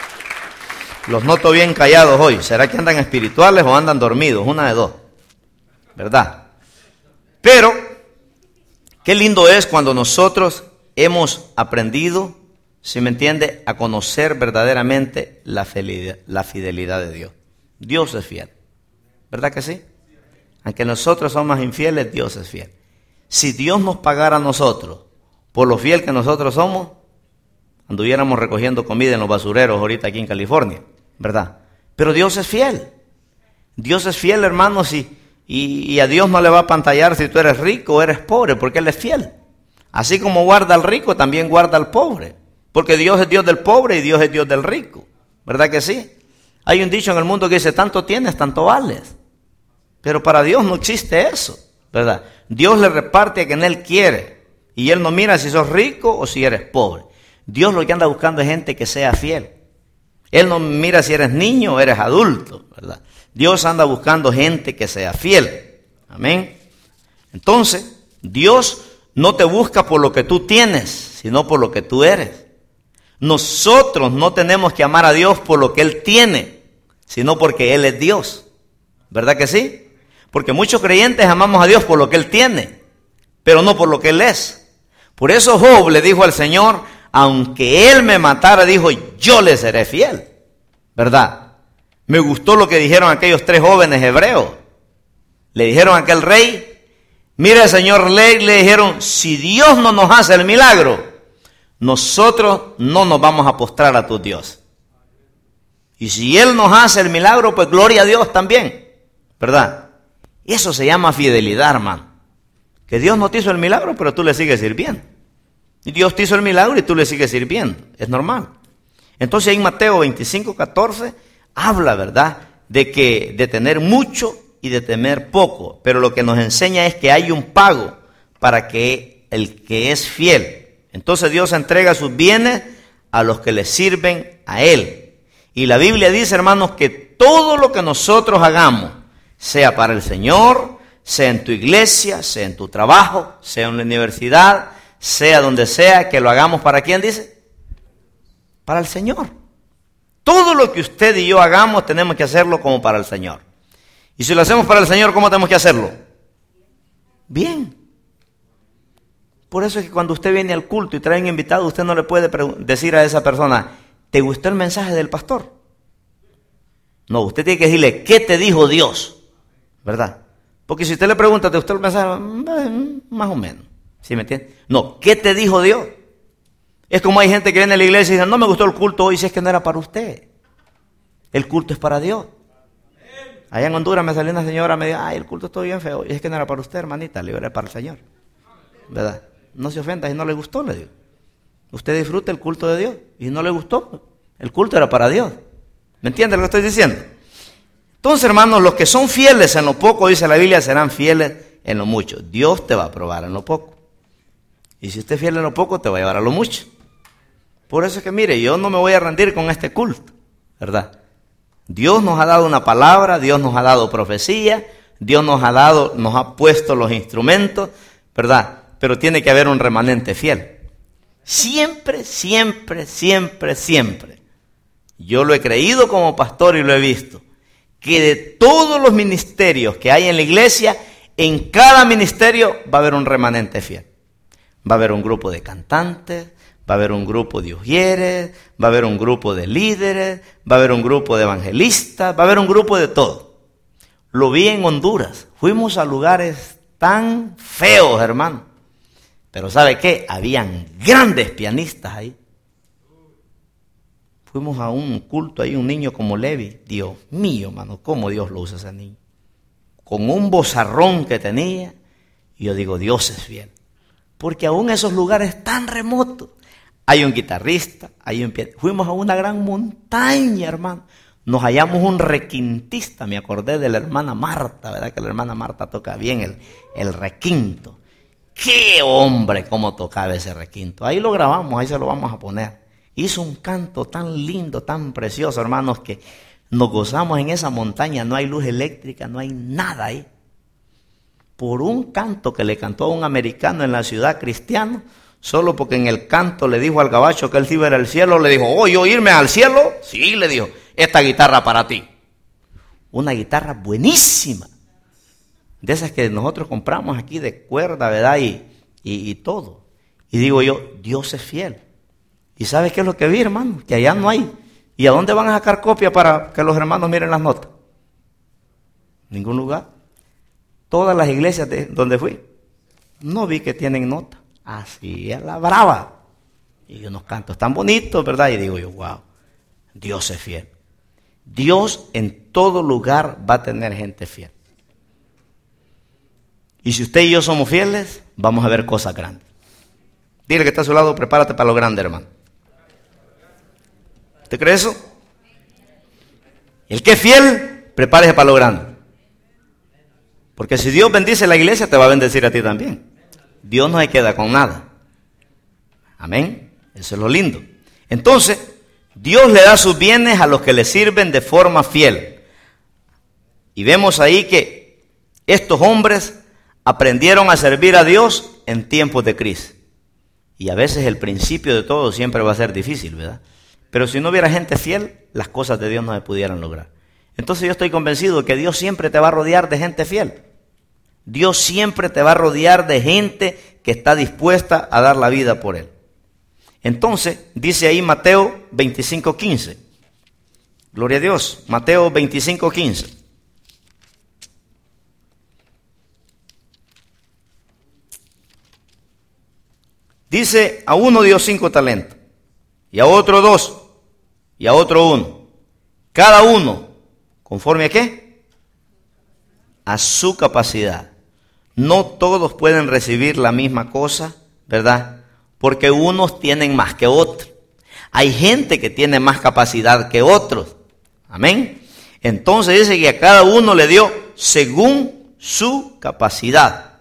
Los noto bien callados hoy. ¿Será que andan espirituales o andan dormidos? Una de dos, ¿verdad? Pero qué lindo es cuando nosotros hemos aprendido, si me entiende, a conocer verdaderamente la fidelidad, la fidelidad de Dios. Dios es fiel, ¿verdad que sí? Aunque nosotros somos infieles, Dios es fiel. Si Dios nos pagara a nosotros por lo fiel que nosotros somos, anduviéramos recogiendo comida en los basureros ahorita aquí en California, ¿verdad? Pero Dios es fiel. Dios es fiel, hermanos, y, y, y a Dios no le va a pantallar si tú eres rico o eres pobre, porque Él es fiel. Así como guarda al rico, también guarda al pobre, porque Dios es Dios del pobre y Dios es Dios del rico, ¿verdad que sí? Hay un dicho en el mundo que dice, tanto tienes, tanto vales. Pero para Dios no existe eso, ¿verdad? Dios le reparte a quien Él quiere. Y Él no mira si sos rico o si eres pobre. Dios lo que anda buscando es gente que sea fiel. Él no mira si eres niño o eres adulto, ¿verdad? Dios anda buscando gente que sea fiel. Amén. Entonces, Dios no te busca por lo que tú tienes, sino por lo que tú eres. Nosotros no tenemos que amar a Dios por lo que Él tiene, sino porque Él es Dios. ¿Verdad que sí? Porque muchos creyentes amamos a Dios por lo que Él tiene, pero no por lo que Él es. Por eso Job le dijo al Señor, aunque Él me matara, dijo, yo le seré fiel. ¿Verdad? Me gustó lo que dijeron aquellos tres jóvenes hebreos. Le dijeron a aquel rey, mire, señor rey, le dijeron, si Dios no nos hace el milagro, nosotros no nos vamos a postrar a tu Dios. Y si Él nos hace el milagro, pues gloria a Dios también. ¿Verdad? Eso se llama fidelidad, hermano. Que Dios no te hizo el milagro, pero tú le sigues sirviendo. Y Dios te hizo el milagro y tú le sigues sirviendo. Es normal. Entonces en Mateo veinticinco, catorce, habla, ¿verdad?, de que de tener mucho y de temer poco. Pero lo que nos enseña es que hay un pago para que el que es fiel. Entonces Dios entrega sus bienes a los que le sirven a Él. Y la Biblia dice, hermanos, que todo lo que nosotros hagamos, sea para el Señor, sea en tu iglesia, sea en tu trabajo, sea en la universidad, sea donde sea, que lo hagamos, ¿para quién dice? Para el Señor. Todo lo que usted y yo hagamos tenemos que hacerlo como para el Señor. Y si lo hacemos para el Señor, ¿cómo tenemos que hacerlo? Bien. Por eso es que cuando usted viene al culto y trae un invitado, usted no le puede decir a esa persona, ¿te gustó el mensaje del pastor? No, usted tiene que decirle, ¿qué te dijo Dios? ¿Verdad? Porque si usted le pregunta, ¿te gustó el mensaje? Más o menos. ¿Sí me entiende? No, ¿qué te dijo Dios? Es como hay gente que viene a la iglesia y dice, no me gustó el culto hoy, si es que no era para usted. El culto es para Dios. Allá en Honduras me salió una señora, me dijo, ay, el culto está bien feo. Y es que no era para usted, hermanita, le digo, era para el Señor. ¿Verdad? No se ofenda si no le gustó, le digo. Usted disfruta el culto de Dios. Y si no le gustó, El culto era para Dios. ¿Me entiende lo que estoy diciendo? Entonces, hermanos, los que son fieles en lo poco, dice la Biblia, serán fieles en lo mucho. Dios te va a probar en lo poco. Y si usted es fiel en lo poco, te va a llevar a lo mucho. Por eso es que, mire, yo no me voy a rendir con este culto, ¿verdad? Dios nos ha dado una palabra, Dios nos ha dado profecía, Dios nos ha dado, nos ha puesto los instrumentos, ¿verdad? Pero tiene que haber un remanente fiel. Siempre, siempre, siempre, siempre. Yo lo he creído como pastor y lo he visto. Que de todos los ministerios que hay en la iglesia, en cada ministerio va a haber un remanente fiel. Va a haber un grupo de cantantes, va a haber un grupo de ujieres, va a haber un grupo de líderes, va a haber un grupo de evangelistas, va a haber un grupo de todo. Lo vi en Honduras. Fuimos a lugares tan feos, hermano. Pero ¿sabe qué? Habían grandes pianistas ahí. Fuimos a un culto ahí, un niño como Levi. Dios mío, hermano, cómo Dios lo usa ese niño. Con un vozarrón que tenía. Y yo digo, Dios es fiel. Porque aún en esos lugares tan remotos, hay un guitarrista, hay un pianista. Fuimos a una gran montaña, hermano. Nos hallamos un requintista, me acordé de la hermana Marta, ¿verdad? Que la hermana Marta toca bien el, el requinto. ¡Qué hombre cómo tocaba ese requinto! Ahí lo grabamos, ahí se lo vamos a poner. Hizo un canto tan lindo, tan precioso, hermanos, que nos gozamos en esa montaña. No hay luz eléctrica, no hay nada ahí. Por un canto que le cantó a un americano en la ciudad cristiano, solo porque en el canto le dijo al gabacho que él se iba al cielo, le dijo, ¿oh, yo irme al cielo? Sí, le dijo, esta guitarra para ti. Una guitarra buenísima, de esas que nosotros compramos aquí de cuerda, ¿verdad? Y, y, y todo. Y digo yo, Dios es fiel. ¿Y sabes qué es lo que vi, hermano? Que allá no hay. ¿Y a dónde van a sacar copia para que los hermanos miren las notas? Ningún lugar. Todas las iglesias de donde fui, no vi que tienen nota. Así es la brava. Y unos cantos tan bonitos, ¿verdad? Y digo yo, wow, Dios es fiel. Dios en todo lugar va a tener gente fiel. Y si usted y yo somos fieles, vamos a ver cosas grandes. Dile que está a su lado, prepárate para lo grande, hermano. ¿Usted cree eso? El que es fiel, prepárese para lo grande. Porque si Dios bendice la iglesia, te va a bendecir a ti también. Dios no se queda con nada. Amén. Eso es lo lindo. Entonces, Dios le da sus bienes a los que le sirven de forma fiel. Y vemos ahí que estos hombres aprendieron a servir a Dios en tiempos de crisis. Y a veces el principio de todo siempre va a ser difícil, ¿verdad? Pero si no hubiera gente fiel, las cosas de Dios no se pudieran lograr. Entonces yo estoy convencido que Dios siempre te va a rodear de gente fiel. Dios siempre te va a rodear de gente que está dispuesta a dar la vida por Él. Entonces, dice ahí Mateo veinticinco quince. Gloria a Dios. Mateo veinticinco quince. Dice, a uno dio cinco talentos, y a otro dos, y a otro uno. Cada uno, ¿conforme a qué? A su capacidad. No todos pueden recibir la misma cosa, ¿verdad? Porque unos tienen más que otros. Hay gente que tiene más capacidad que otros. Amén. Entonces dice que a cada uno le dio según su capacidad.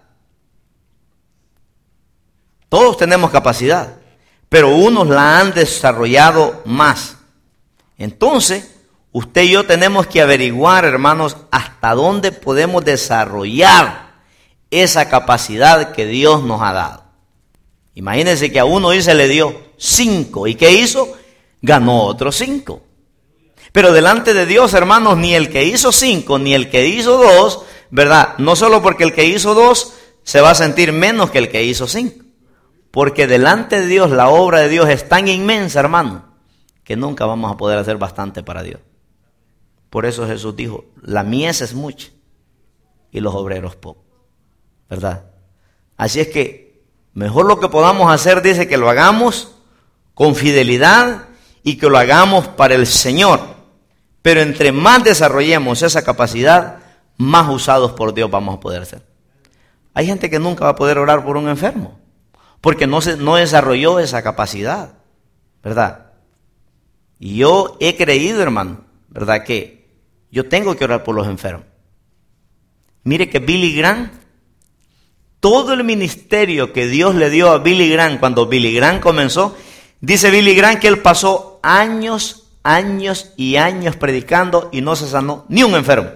Todos tenemos capacidad, pero unos la han desarrollado más. Entonces, usted y yo tenemos que averiguar, hermanos, hasta dónde podemos desarrollar esa capacidad que Dios nos ha dado. Imagínense que a uno se le dio cinco. ¿Y qué hizo? Ganó otros cinco. Pero delante de Dios, hermanos, ni el que hizo cinco, ni el que hizo dos, ¿verdad? No solo porque el que hizo dos se va a sentir menos que el que hizo cinco. Porque delante de Dios la obra de Dios es tan inmensa, hermano, que nunca vamos a poder hacer bastante para Dios. Por eso Jesús dijo, la mies es mucha y los obreros pocos. ¿Verdad? Así es que mejor lo que podamos hacer, dice, que lo hagamos con fidelidad y que lo hagamos para el Señor. Pero entre más desarrollemos esa capacidad, más usados por Dios vamos a poder ser. Hay gente que nunca va a poder orar por un enfermo, porque no, se, no desarrolló esa capacidad, ¿verdad? Y yo he creído, hermano, ¿verdad? Que yo tengo que orar por los enfermos. Mire que Billy Graham, todo el ministerio que Dios le dio a Billy Graham cuando Billy Graham comenzó, dice Billy Graham que él pasó años, años y años predicando y no se sanó ni un enfermo.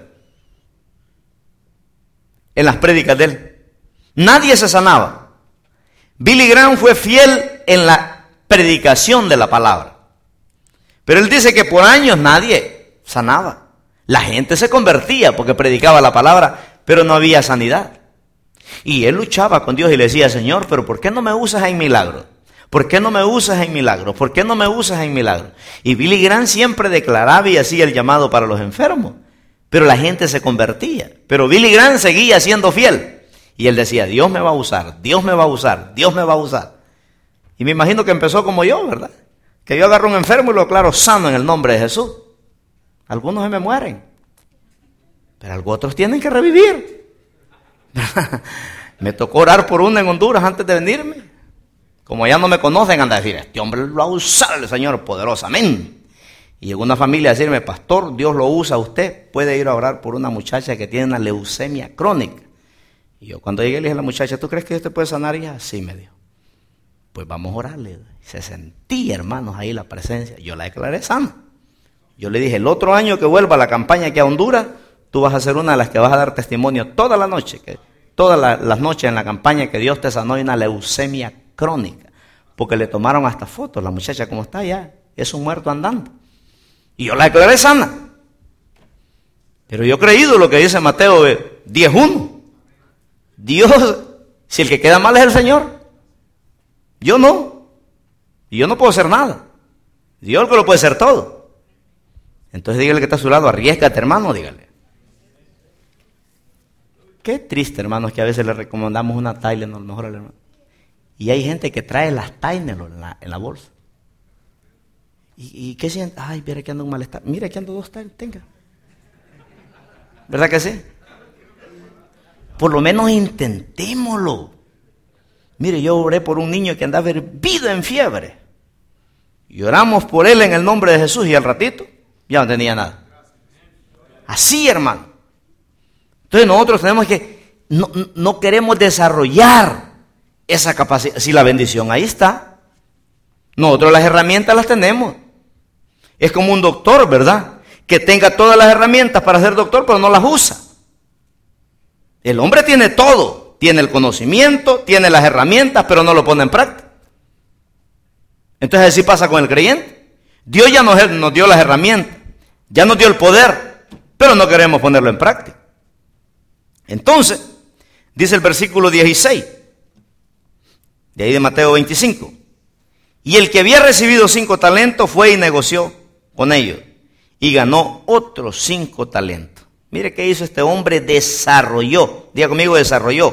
En las prédicas de él. Nadie se sanaba. Billy Graham fue fiel en la predicación de la palabra. Pero él dice que por años nadie sanaba. La gente se convertía porque predicaba la palabra, pero no había sanidad. Y él luchaba con Dios y le decía, Señor, pero ¿por qué no me usas en milagros? ¿Por qué no me usas en milagros? ¿Por qué no me usas en milagros? Y Billy Graham siempre declaraba y hacía el llamado para los enfermos. Pero la gente se convertía. Pero Billy Graham seguía siendo fiel. Y él decía, Dios me va a usar, Dios me va a usar, Dios me va a usar. Y me imagino que empezó como yo, ¿verdad? Que yo agarro un enfermo y lo declaro sano en el nombre de Jesús. Algunos se me mueren. Pero otros tienen que revivir. Me tocó orar por uno en Honduras antes de venirme. Como ya no me conocen, anda a decir, este hombre lo va a usar el Señor poderosamente. Y llegó una familia a decirme, pastor, Dios lo usa a usted. Puede ir a orar por una muchacha que tiene una leucemia crónica. Y yo cuando llegué le dije a la muchacha, ¿tú crees que Dios te puede sanar? Y ella, sí, me dijo. Pues vamos a orarle. Se sentía, hermanos, ahí la presencia. Yo la declaré sana. Yo le dije, el otro año que vuelva a la campaña aquí a Honduras, tú vas a ser una de las que vas a dar testimonio toda la noche, que todas la, las noches en la campaña que Dios te sanó de una leucemia crónica. Porque le tomaron hasta fotos. La muchacha como está ya, es un muerto andando. Y yo la declaré sana. Pero yo he creído lo que dice Mateo diez uno. Dios, si el que queda mal es el Señor, yo no, y yo no puedo hacer nada, Dios el que lo puede hacer todo. Entonces dígale que está a su lado, arriésgate, hermano, dígale. Qué triste, hermanos, que a veces le recomendamos una Tylenol, a lo mejor al hermano, y hay gente que trae las Tylenol en la, en la bolsa. ¿Y, y qué siente? Ay, mira que anda un malestar, mira que ando dos Tylenol, tenga. ¿Verdad que sí? Por lo menos intentémoslo. Mire, yo oré por un niño que andaba hervido en fiebre. Y oramos por él en el nombre de Jesús y al ratito ya no tenía nada. Así, hermano. Entonces nosotros tenemos que, no, no queremos desarrollar esa capacidad. Si la bendición ahí está, nosotros las herramientas las tenemos. Es como un doctor, ¿verdad? Que tenga todas las herramientas para ser doctor, pero no las usa. El hombre tiene todo, tiene el conocimiento, tiene las herramientas, pero no lo pone en práctica. Entonces así pasa con el creyente. Dios ya nos, nos dio las herramientas, ya nos dio el poder, pero no queremos ponerlo en práctica. Entonces, dice el versículo dieciséis, de ahí de Mateo veinticinco, y el que había recibido cinco talentos fue y negoció con ellos, y ganó otros cinco talentos. Mire qué hizo este hombre, desarrolló, diga conmigo, desarrolló.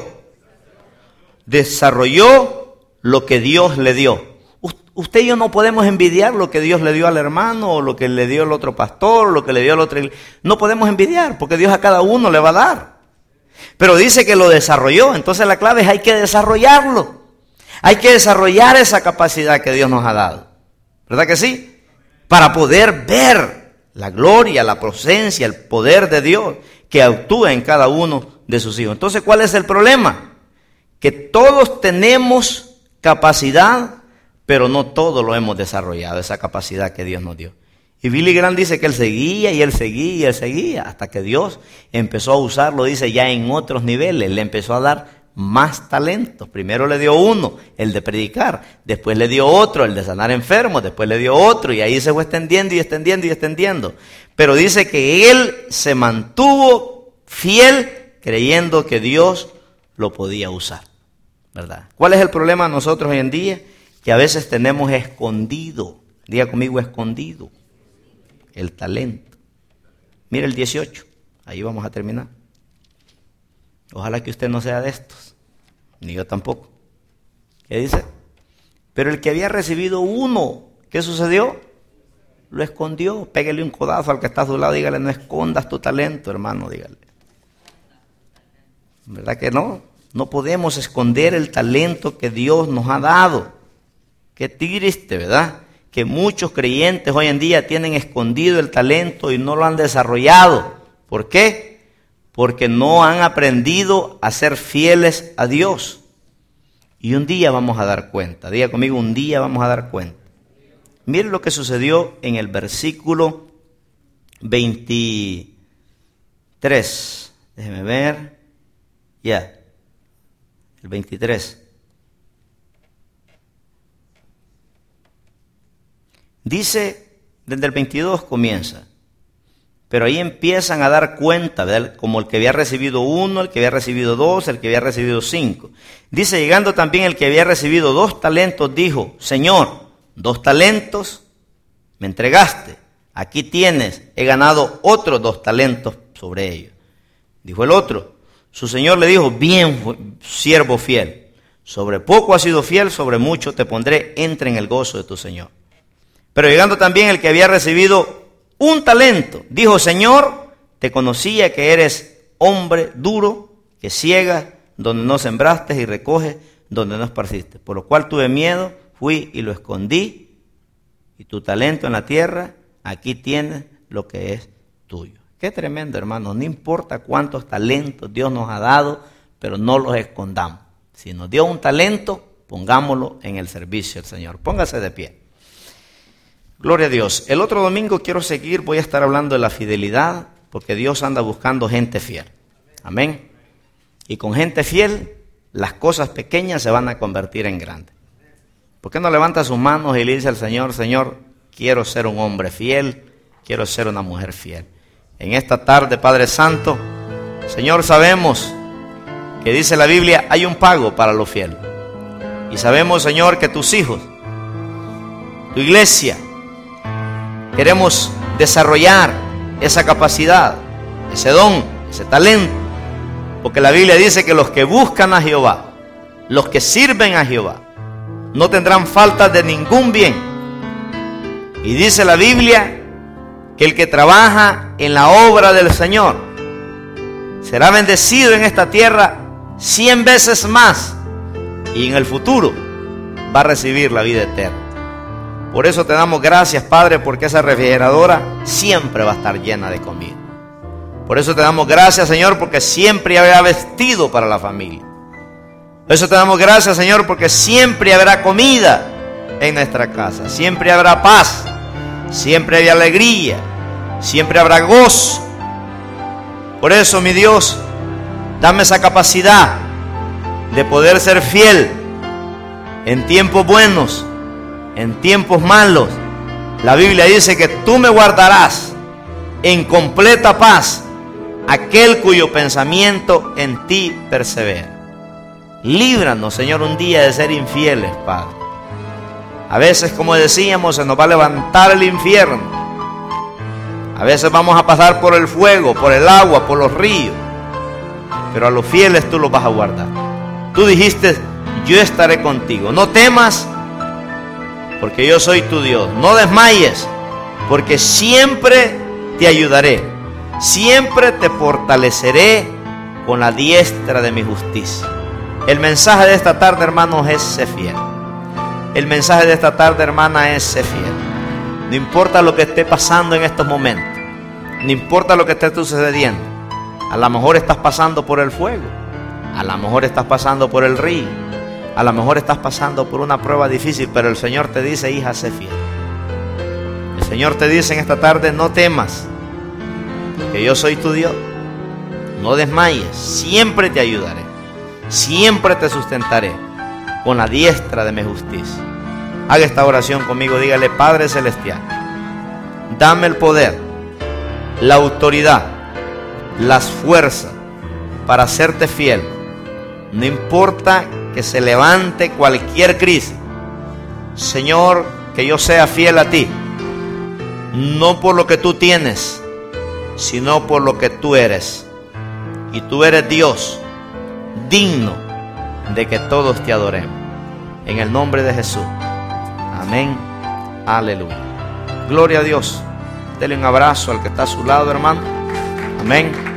Desarrolló lo que Dios le dio. Usted y yo no podemos envidiar lo que Dios le dio al hermano, o lo que le dio el otro pastor, o lo que le dio el otro. No podemos envidiar, porque Dios a cada uno le va a dar. Pero dice que lo desarrolló, entonces la clave es hay que desarrollarlo. Hay que desarrollar esa capacidad que Dios nos ha dado. ¿Verdad que sí? Para poder ver la gloria, la presencia, el poder de Dios que actúa en cada uno de sus hijos. Entonces, ¿cuál es el problema? Que todos tenemos capacidad, pero no todos lo hemos desarrollado, esa capacidad que Dios nos dio. Y Billy Graham dice que él seguía y él seguía y él seguía, hasta que Dios empezó a usarlo, dice, ya en otros niveles, le empezó a dar más talentos. Primero le dio uno, el de predicar, después le dio otro, el de sanar enfermos, después le dio otro, y ahí se fue extendiendo y extendiendo y extendiendo. Pero dice que él se mantuvo fiel creyendo que Dios lo podía usar, ¿verdad? ¿Cuál es el problema de nosotros hoy en día? Que a veces tenemos escondido, diga conmigo, escondido el talento. Mira el dieciocho, ahí vamos a terminar. Ojalá que usted no sea de estos, ni yo tampoco. ¿Qué dice? Pero el que había recibido uno, ¿qué sucedió? Lo escondió. Pégale un codazo al que está a su lado, dígale, no escondas tu talento, hermano, dígale. ¿Verdad que no? No podemos esconder el talento que Dios nos ha dado. Qué triste, ¿verdad? que muchos creyentes hoy en día tienen escondido el talento y no lo han desarrollado. ¿Por qué? Porque no han aprendido a ser fieles a Dios. Y un día vamos a dar cuenta. Diga conmigo, un día vamos a dar cuenta. Miren lo que sucedió en el versículo veintitrés. Déjeme ver. Ya. El veintitrés. Dice, desde el veintidós comienza. Pero ahí empiezan a dar cuenta, ¿verdad? Como el que había recibido uno, el que había recibido dos, el que había recibido cinco. Dice, llegando también el que había recibido dos talentos, dijo, Señor, dos talentos me entregaste. Aquí tienes, he ganado otros dos talentos sobre ellos. Dijo el otro, su señor le dijo, bien, siervo fiel, sobre poco has sido fiel, sobre mucho te pondré, entra en el gozo de tu señor. Pero llegando también el que había recibido un talento, dijo, Señor, te conocía que eres hombre duro, que ciegas donde no sembraste y recoges donde no esparciste. Por lo cual tuve miedo, fui y lo escondí, y tu talento en la tierra, aquí tienes lo que es tuyo. Qué tremendo, hermano. No importa cuántos talentos Dios nos ha dado, pero no los escondamos. Si nos dio un talento, pongámoslo en el servicio del Señor. Póngase de pie. Gloria a Dios. El otro domingo quiero seguir, voy a estar hablando de la fidelidad, porque Dios anda buscando gente fiel. Amén. Y con gente fiel, las cosas pequeñas se van a convertir en grandes. ¿Por qué no levanta sus manos y le dice al Señor, Señor, quiero ser un hombre fiel, quiero ser una mujer fiel? En esta tarde, Padre Santo, Señor, sabemos que dice la Biblia, hay un pago para los fieles. Y sabemos, Señor, que tus hijos, tu iglesia, queremos desarrollar esa capacidad, ese don, ese talento. Porque la Biblia dice que los que buscan a Jehová, los que sirven a Jehová, no tendrán falta de ningún bien. Y dice la Biblia que el que trabaja en la obra del Señor será bendecido en esta tierra cien veces más. Y en el futuro va a recibir la vida eterna. Por eso te damos gracias, Padre, porque esa refrigeradora siempre va a estar llena de comida. Por eso te damos gracias, Señor, porque siempre habrá vestido para la familia. Por eso te damos gracias, Señor, porque siempre habrá comida en nuestra casa. Siempre habrá paz. Siempre habrá alegría. Siempre habrá gozo. Por eso, mi Dios, dame esa capacidad de poder ser fiel en tiempos buenos, en tiempos malos. La Biblia dice que tú me guardarás en completa paz aquel cuyo pensamiento en ti persevera. Líbranos, Señor, un día de ser infieles, Padre. A veces, como decíamos, se nos va a levantar el infierno. A veces vamos a pasar por el fuego, por el agua, por los ríos. Pero a los fieles tú los vas a guardar. Tú dijiste, yo estaré contigo. No temas, porque yo soy tu Dios. No desmayes, porque siempre te ayudaré. Siempre te fortaleceré con la diestra de mi justicia. El mensaje de esta tarde, hermanos, es ser fiel. El mensaje de esta tarde, hermana, es ser fiel. No importa lo que esté pasando en estos momentos. No importa lo que esté sucediendo. A lo mejor estás pasando por el fuego. A lo mejor estás pasando por el río. A lo mejor estás pasando por una prueba difícil, pero el Señor te dice, hija, sé fiel. El Señor te dice en esta tarde, no temas, que yo soy tu Dios. No desmayes, siempre te ayudaré. Siempre te sustentaré con la diestra de mi justicia. Haga esta oración conmigo, dígale, Padre Celestial, dame el poder, la autoridad, las fuerzas para serte fiel. No importa que se levante cualquier crisis. Señor, que yo sea fiel a ti, no por lo que tú tienes, sino por lo que tú eres. Y tú eres Dios, digno de que todos te adoremos. En el nombre de Jesús. Amén. Aleluya. Gloria a Dios. Dele un abrazo al que está a su lado, hermano. Amén.